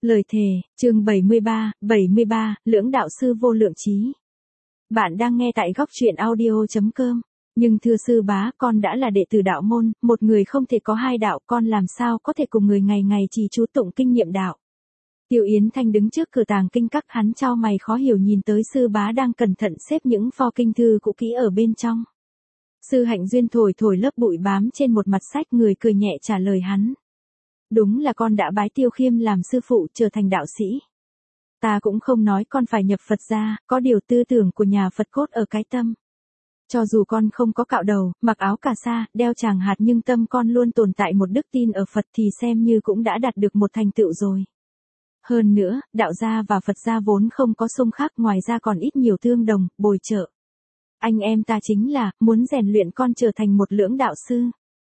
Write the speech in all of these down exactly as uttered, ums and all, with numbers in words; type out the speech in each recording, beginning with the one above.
Lời thề, chương bảy mươi ba, bảy mươi ba, Lưỡng đạo sư vô lượng trí. Bạn đang nghe tại góc truyện audio chấm com. Nhưng thưa sư bá, con đã là đệ tử đạo môn, một người không thể có hai đạo, con làm sao có thể cùng người ngày ngày trì chú tụng kinh nghiệm đạo. Tiêu Yến Thanh đứng trước cửa tàng kinh các, hắn chau mày khó hiểu nhìn tới sư bá đang cẩn thận xếp những pho kinh thư cũ kỹ ở bên trong. Sư Hạnh Duyên thổi thổi lớp bụi bám trên một mặt sách, người cười nhẹ trả lời hắn. Đúng là con đã bái Tiêu Khiêm làm sư phụ, trở thành đạo sĩ. Ta cũng không nói con phải nhập Phật gia, có điều tư tưởng của nhà Phật cốt ở cái tâm. Cho dù con không có cạo đầu, mặc áo cà sa, đeo tràng hạt, nhưng tâm con luôn tồn tại một đức tin ở Phật thì xem như cũng đã đạt được một thành tựu rồi. Hơn nữa, đạo gia và Phật gia vốn không có xung khắc, ngoài ra còn ít nhiều tương đồng, bồi trợ. Anh em ta chính là, muốn rèn luyện con trở thành một lưỡng đạo sư.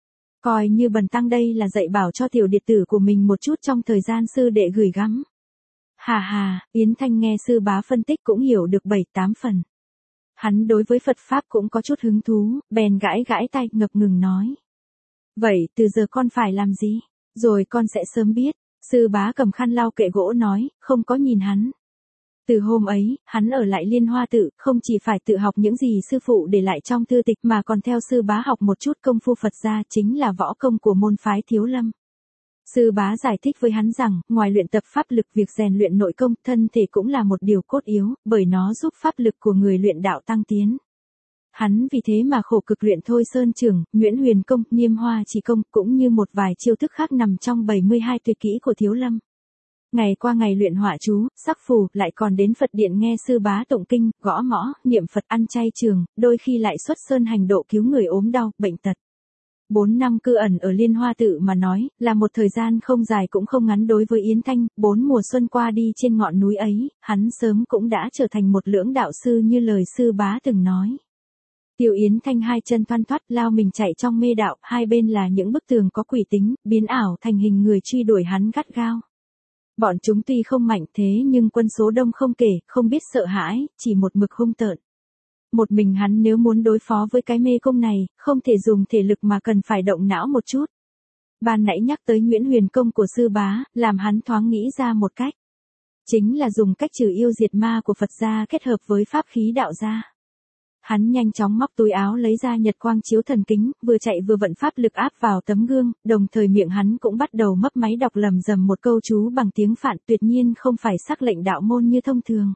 Coi như bần tăng đây là dạy bảo cho tiểu đệ tử của mình một chút trong thời gian sư đệ gửi gắm. Hà hà, Yến Thanh nghe sư bá phân tích cũng hiểu được bảy tám phần. Hắn đối với Phật Pháp cũng có chút hứng thú, bèn gãi gãi tay ngập ngừng nói. Vậy từ giờ con phải làm gì? Rồi con sẽ sớm biết. Sư bá cầm khăn lau kệ gỗ nói, không có nhìn hắn. Từ hôm ấy, hắn ở lại Liên Hoa Tự, không chỉ phải tự học những gì sư phụ để lại trong thư tịch mà còn theo sư bá học một chút công phu Phật gia, chính là võ công của môn phái Thiếu Lâm. Sư bá giải thích với hắn rằng, ngoài luyện tập pháp lực, việc rèn luyện nội công, thân thể cũng là một điều cốt yếu, bởi nó giúp pháp lực của người luyện đạo tăng tiến. Hắn vì thế mà khổ cực luyện Thôi Sơn Trưởng, Nhuyễn Huyền Công, Niêm Hoa Chỉ Công, cũng như một vài chiêu thức khác nằm trong bảy mươi hai tuyệt kỹ của Thiếu Lâm. Ngày qua ngày luyện họa chú, sắc phù, lại còn đến Phật điện nghe sư bá tụng kinh, gõ mõ, niệm Phật, ăn chay trường, đôi khi lại xuất sơn hành độ cứu người ốm đau, bệnh tật. Bốn năm cư ẩn ở Liên Hoa Tự mà nói, là một thời gian không dài cũng không ngắn đối với Yến Thanh. Bốn mùa xuân qua đi trên ngọn núi ấy, hắn sớm cũng đã trở thành một lưỡng đạo sư như lời sư bá từng nói. Tiêu Yến Thanh hai chân thoăn thoắt lao mình chạy trong mê đạo, hai bên là những bức tường có quỷ tính, biến ảo thành hình người truy đuổi hắn gắt gao. Bọn chúng tuy không mạnh thế nhưng quân số đông không kể, không biết sợ hãi, chỉ một mực hung tợn. Một mình hắn nếu muốn đối phó với cái mê công này, không thể dùng thể lực mà cần phải động não một chút. Ban nãy nhắc tới Nhuyễn Huyền Công của sư bá, làm hắn thoáng nghĩ ra một cách. Chính là dùng cách trừ yêu diệt ma của Phật gia kết hợp với pháp khí đạo gia. Hắn nhanh chóng móc túi áo lấy ra Nhật Quang Chiếu Thần Kính, vừa chạy vừa vận pháp lực áp vào tấm gương, đồng thời miệng hắn cũng bắt đầu mấp máy đọc lầm rầm một câu chú bằng tiếng Phạn, tuyệt nhiên không phải sắc lệnh đạo môn như thông thường.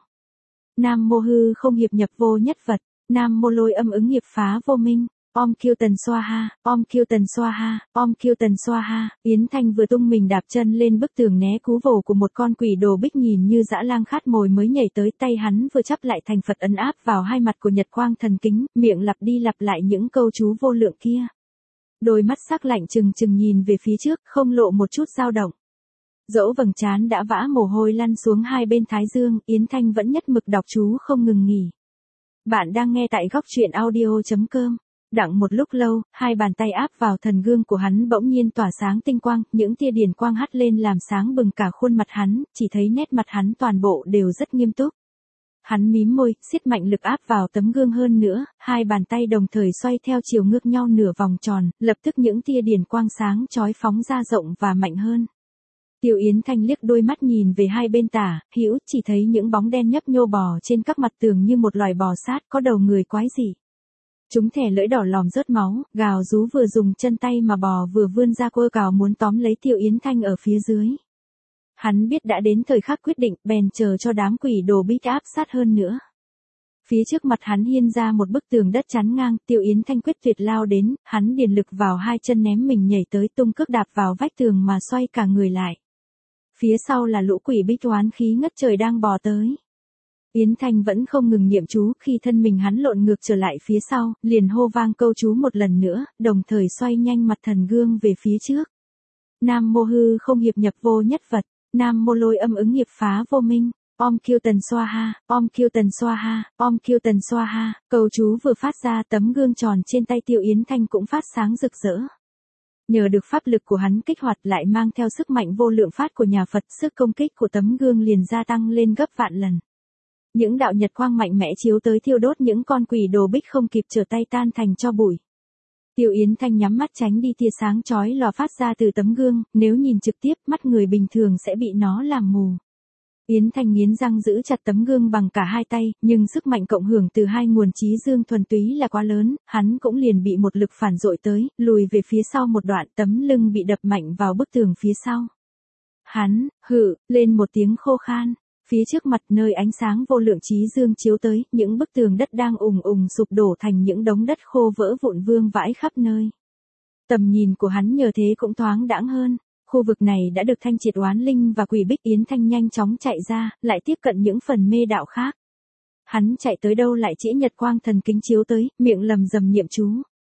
Nam mô hư không hiệp nhập vô nhất vật, Nam mô lôi âm ứng nghiệp phá vô minh, Om Kiêu Tần Xoa Ha, Om Kiêu Tần Xoa Ha, Om Kiêu Tần Xoa Ha. Yến Thanh vừa tung mình đạp chân lên bức tường né cú vồ của một con quỷ đồ bích nhìn như dã lang khát mồi mới nhảy tới, tay hắn vừa chắp lại thành Phật ấn áp vào hai mặt của Nhật Quang Thần Kính, miệng lặp đi lặp lại những câu chú vô lượng kia. Đôi mắt sắc lạnh trừng trừng nhìn về phía trước, không lộ một chút dao động. Dẫu vầng trán đã vã mồ hôi lăn xuống hai bên thái dương, Yến Thanh vẫn nhất mực đọc chú không ngừng nghỉ. Bạn đang nghe tại góc truyện audio chấm com. Đặng một lúc lâu, hai bàn tay áp vào thần gương của hắn bỗng nhiên tỏa sáng tinh quang, những tia điển quang hắt lên làm sáng bừng cả khuôn mặt hắn, chỉ thấy nét mặt hắn toàn bộ đều rất nghiêm túc. Hắn mím môi, siết mạnh lực áp vào tấm gương hơn nữa, hai bàn tay đồng thời xoay theo chiều ngược nhau nửa vòng tròn, lập tức những tia điển quang sáng chói phóng ra rộng và mạnh hơn. Tiêu Yến Thanh liếc đôi mắt nhìn về hai bên tả, hữu, chỉ thấy những bóng đen nhấp nhô bò trên các mặt tường như một loài bò sát có đầu người quái dị. Chúng thè lưỡi đỏ lòm rớt máu, gào rú vừa dùng chân tay mà bò vừa vươn ra quơ cào muốn tóm lấy Tiêu Yến Thanh ở phía dưới. Hắn biết đã đến thời khắc quyết định, bèn chờ cho đám quỷ đồ bích áp sát hơn nữa. Phía trước mặt hắn hiên ra một bức tường đất chắn ngang, Tiêu Yến Thanh quyết tuyệt lao đến, hắn điền lực vào hai chân ném mình nhảy tới, tung cước đạp vào vách tường mà xoay cả người lại. Phía sau là lũ quỷ bích oán khí ngất trời đang bò tới. Yến Thanh vẫn không ngừng niệm chú, khi thân mình hắn lộn ngược trở lại phía sau, liền hô vang câu chú một lần nữa, đồng thời xoay nhanh mặt thần gương về phía trước. Nam mô hư không hiệp nhập vô nhất vật, Nam mô lôi âm ứng nghiệp phá vô minh, Om Kiêu Tần Xoa Ha, Om Kiêu Tần Xoa Ha, Om Kiêu Tần Xoa Ha. Câu chú vừa phát ra, tấm gương tròn trên tay Tiêu Yến Thanh cũng phát sáng rực rỡ. Nhờ được pháp lực của hắn kích hoạt lại mang theo sức mạnh vô lượng phát của nhà Phật, sức công kích của tấm gương liền gia tăng lên gấp vạn lần. Những đạo nhật quang mạnh mẽ chiếu tới thiêu đốt những con quỷ đồ bích không kịp trở tay tan thành tro bụi. Tiêu Yến Thanh nhắm mắt tránh đi tia sáng chói lòa phát ra từ tấm gương, nếu nhìn trực tiếp mắt người bình thường sẽ bị nó làm mù. Yến Thanh nghiến răng giữ chặt tấm gương bằng cả hai tay, nhưng sức mạnh cộng hưởng từ hai nguồn trí dương thuần túy là quá lớn, hắn cũng liền bị một lực phản dội tới, lùi về phía sau một đoạn, tấm lưng bị đập mạnh vào bức tường phía sau. Hắn, hự, lên một tiếng khô khan. Phía trước mặt nơi ánh sáng vô lượng trí dương chiếu tới, những bức tường đất đang ùng ùng sụp đổ thành những đống đất khô vỡ vụn vương vãi khắp nơi. Tầm nhìn của hắn nhờ thế cũng thoáng đãng hơn. Khu vực này đã được thanh triệt oán linh và quỷ bích. Yến Thanh nhanh chóng chạy ra, lại tiếp cận những phần mê đạo khác. Hắn chạy tới đâu lại chỉ nhật quang thần kính chiếu tới, miệng lầm rầm niệm chú.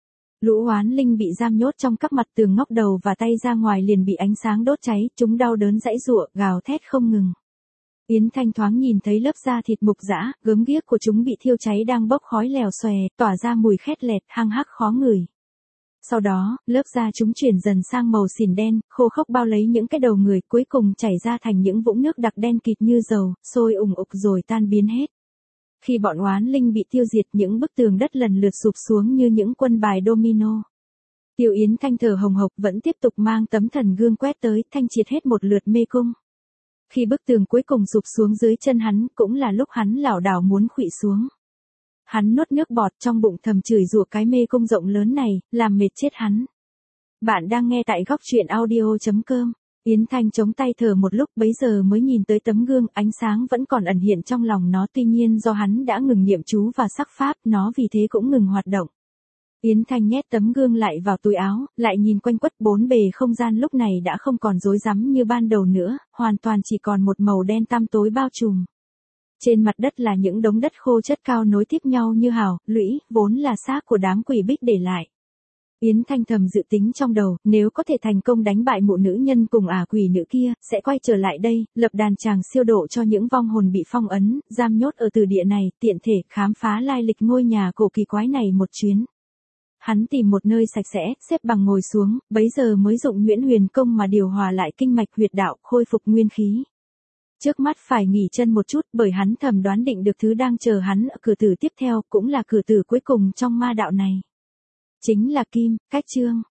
Lũ oán linh bị giam nhốt trong các mặt tường ngóc đầu và tay ra ngoài liền bị ánh sáng đốt cháy, chúng đau đớn giãy giụa, gào thét không ngừng. Yến Thanh thoáng nhìn thấy lớp da thịt mục rã, gớm ghiếc của chúng bị thiêu cháy đang bốc khói lèo xòe, tỏa ra mùi khét lẹt, hăng hắc khó ngửi. Sau đó, lớp da chúng chuyển dần sang màu xỉn đen, khô khốc bao lấy những cái đầu người, cuối cùng chảy ra thành những vũng nước đặc đen kịt như dầu, sôi ủng ục rồi tan biến hết. Khi bọn oán linh bị tiêu diệt, những bức tường đất lần lượt sụp xuống như những quân bài domino. Tiêu Yến Thanh thở hồng hộc vẫn tiếp tục mang tấm thần gương quét tới, thanh triệt hết một lượt mê cung. Khi bức tường cuối cùng sụp xuống dưới chân hắn, cũng là lúc hắn lảo đảo muốn khuỵu xuống. Hắn nuốt nước bọt trong bụng thầm chửi rủa cái mê cung rộng lớn này, làm mệt chết hắn. Bạn đang nghe tại góc truyện audio chấm com. Yến Thanh chống tay thở một lúc bấy giờ mới nhìn tới tấm gương, ánh sáng vẫn còn ẩn hiện trong lòng nó, tuy nhiên do hắn đã ngừng niệm chú và sắc pháp, nó vì thế cũng ngừng hoạt động. Yến Thanh nhét tấm gương lại vào túi áo, lại nhìn quanh quất bốn bề không gian lúc này đã không còn rối rắm như ban đầu nữa, hoàn toàn chỉ còn một màu đen tăm tối bao trùm. Trên mặt đất là những đống đất khô chất cao nối tiếp nhau như hào, lũy, vốn là xác của đám quỷ bích để lại. Yến Thanh thầm dự tính trong đầu, nếu có thể thành công đánh bại mụ nữ nhân cùng ả quỷ nữ kia, sẽ quay trở lại đây, lập đàn tràng siêu độ cho những vong hồn bị phong ấn, giam nhốt ở từ địa này, tiện thể khám phá lai lịch ngôi nhà cổ kỳ quái này một chuyến. Hắn tìm một nơi sạch sẽ, xếp bằng ngồi xuống, bấy giờ mới dụng Nguyễn Huyền Công mà điều hòa lại kinh mạch huyệt đạo, khôi phục nguyên khí. Trước mắt phải nghỉ chân một chút, bởi hắn thầm đoán định được thứ đang chờ hắn ở cửa tử tiếp theo, cũng là cửa tử cuối cùng trong ma đạo này. Chính là Kim, Cách Trương.